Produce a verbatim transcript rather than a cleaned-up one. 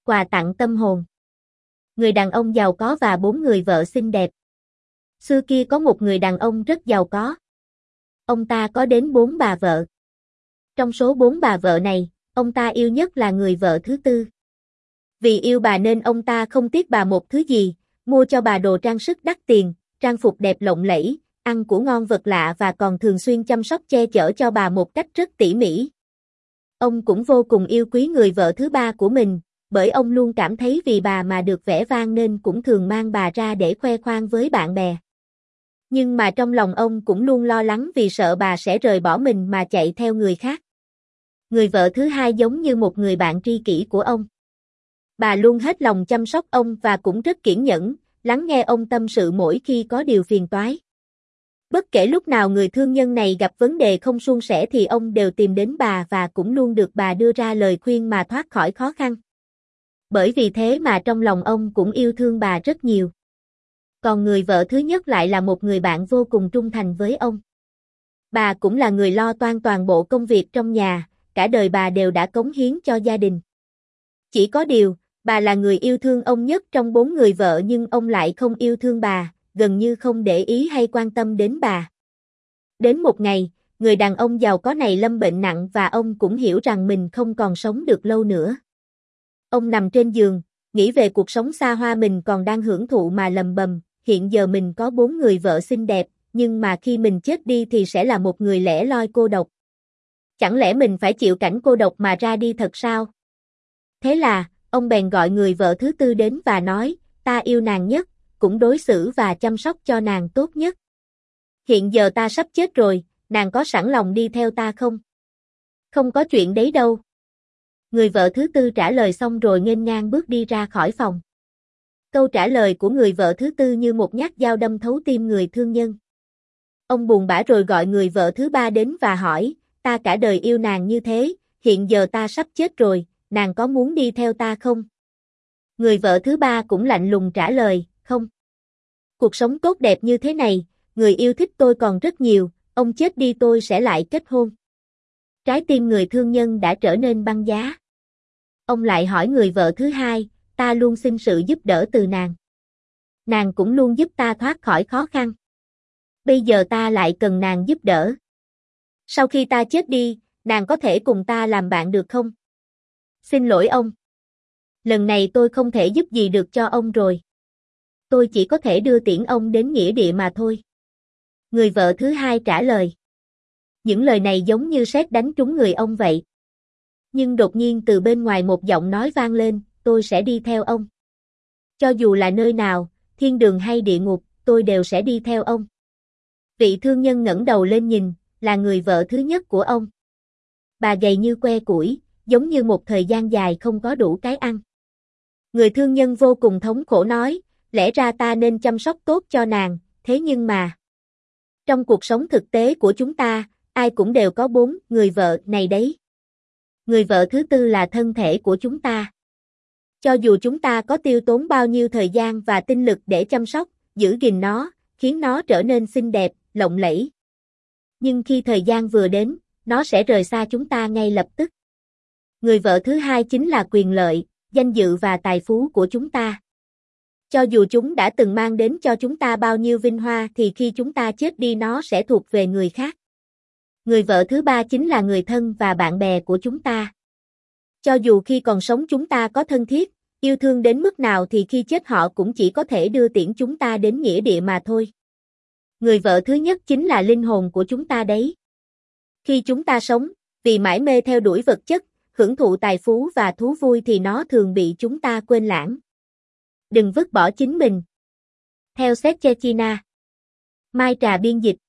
Quà tặng tâm hồn. Người đàn ông giàu có và bốn người vợ xinh đẹp. Xưa kia có một người đàn ông rất giàu có. Ông ta có đến bốn bà vợ. Trong số bốn bà vợ này, ông ta yêu nhất là người vợ thứ tư. Vì yêu bà nên ông ta không tiếc bà một thứ gì, mua cho bà đồ trang sức đắt tiền, trang phục đẹp lộng lẫy, ăn của ngon vật lạ và còn thường xuyên chăm sóc che chở cho bà một cách rất tỉ mỉ. Ông cũng vô cùng yêu quý người vợ thứ ba của mình, bởi ông luôn cảm thấy vì bà mà được vẻ vang nên cũng thường mang bà ra để khoe khoang với bạn bè. Nhưng mà trong lòng ông cũng luôn lo lắng vì sợ bà sẽ rời bỏ mình mà chạy theo người khác. Người vợ thứ hai giống như một người bạn tri kỷ của ông. Bà luôn hết lòng chăm sóc ông và cũng rất kiên nhẫn, lắng nghe ông tâm sự mỗi khi có điều phiền toái. Bất kể lúc nào người thương nhân này gặp vấn đề không suôn sẻ thì ông đều tìm đến bà và cũng luôn được bà đưa ra lời khuyên mà thoát khỏi khó khăn. Bởi vì thế mà trong lòng ông cũng yêu thương bà rất nhiều. Còn người vợ thứ nhất lại là một người bạn vô cùng trung thành với ông. Bà cũng là người lo toan toàn bộ công việc trong nhà, cả đời bà đều đã cống hiến cho gia đình. Chỉ có điều, bà là người yêu thương ông nhất trong bốn người vợ nhưng ông lại không yêu thương bà, gần như không để ý hay quan tâm đến bà. Đến một ngày, người đàn ông giàu có này lâm bệnh nặng và ông cũng hiểu rằng mình không còn sống được lâu nữa. Ông nằm trên giường, nghĩ về cuộc sống xa hoa mình còn đang hưởng thụ mà lầm bầm, hiện giờ mình có bốn người vợ xinh đẹp, nhưng mà khi mình chết đi thì sẽ là một người lẻ loi cô độc. Chẳng lẽ mình phải chịu cảnh cô độc mà ra đi thật sao? Thế là, ông bèn gọi người vợ thứ tư đến và nói, ta yêu nàng nhất, cũng đối xử và chăm sóc cho nàng tốt nhất. Hiện giờ ta sắp chết rồi, nàng có sẵn lòng đi theo ta không? Không có chuyện đấy đâu. Người vợ thứ tư trả lời xong rồi nghênh ngang bước đi ra khỏi phòng. Câu trả lời của người vợ thứ tư như một nhát dao đâm thấu tim người thương nhân. Ông buồn bã rồi gọi người vợ thứ ba đến và hỏi, ta cả đời yêu nàng như thế, hiện giờ ta sắp chết rồi, nàng có muốn đi theo ta không? Người vợ thứ ba cũng lạnh lùng trả lời, không. Cuộc sống tốt đẹp như thế này, người yêu thích tôi còn rất nhiều, ông chết đi tôi sẽ lại kết hôn. Trái tim người thương nhân đã trở nên băng giá. Ông lại hỏi người vợ thứ hai, ta luôn xin sự giúp đỡ từ nàng. Nàng cũng luôn giúp ta thoát khỏi khó khăn. Bây giờ ta lại cần nàng giúp đỡ. Sau khi ta chết đi, nàng có thể cùng ta làm bạn được không? Xin lỗi ông. Lần này tôi không thể giúp gì được cho ông rồi. Tôi chỉ có thể đưa tiễn ông đến nghĩa địa mà thôi. Người vợ thứ hai trả lời. Những lời này giống như sét đánh trúng người ông vậy. Nhưng đột nhiên từ bên ngoài một giọng nói vang lên, tôi sẽ đi theo ông. Cho dù là nơi nào, thiên đường hay địa ngục, tôi đều sẽ đi theo ông. Vị thương nhân ngẩng đầu lên nhìn, là người vợ thứ nhất của ông. Bà gầy như que củi, giống như một thời gian dài không có đủ cái ăn. Người thương nhân vô cùng thống khổ nói, lẽ ra ta nên chăm sóc tốt cho nàng, thế nhưng mà... Trong cuộc sống thực tế của chúng ta, ai cũng đều có bốn người vợ này đấy. Người vợ thứ tư là thân thể của chúng ta. Cho dù chúng ta có tiêu tốn bao nhiêu thời gian và tinh lực để chăm sóc, giữ gìn nó, khiến nó trở nên xinh đẹp, lộng lẫy. Nhưng khi thời gian vừa đến, nó sẽ rời xa chúng ta ngay lập tức. Người vợ thứ hai chính là quyền lợi, danh dự và tài phú của chúng ta. Cho dù chúng đã từng mang đến cho chúng ta bao nhiêu vinh hoa thì khi chúng ta chết đi nó sẽ thuộc về người khác. Người vợ thứ ba chính là người thân và bạn bè của chúng ta. Cho dù khi còn sống chúng ta có thân thiết, yêu thương đến mức nào thì khi chết họ cũng chỉ có thể đưa tiễn chúng ta đến nghĩa địa mà thôi. Người vợ thứ nhất chính là linh hồn của chúng ta đấy. Khi chúng ta sống, vì mải mê theo đuổi vật chất, hưởng thụ tài phú và thú vui thì nó thường bị chúng ta quên lãng. Đừng vứt bỏ chính mình. Theo Séc Chechina. Mai Trà biên dịch.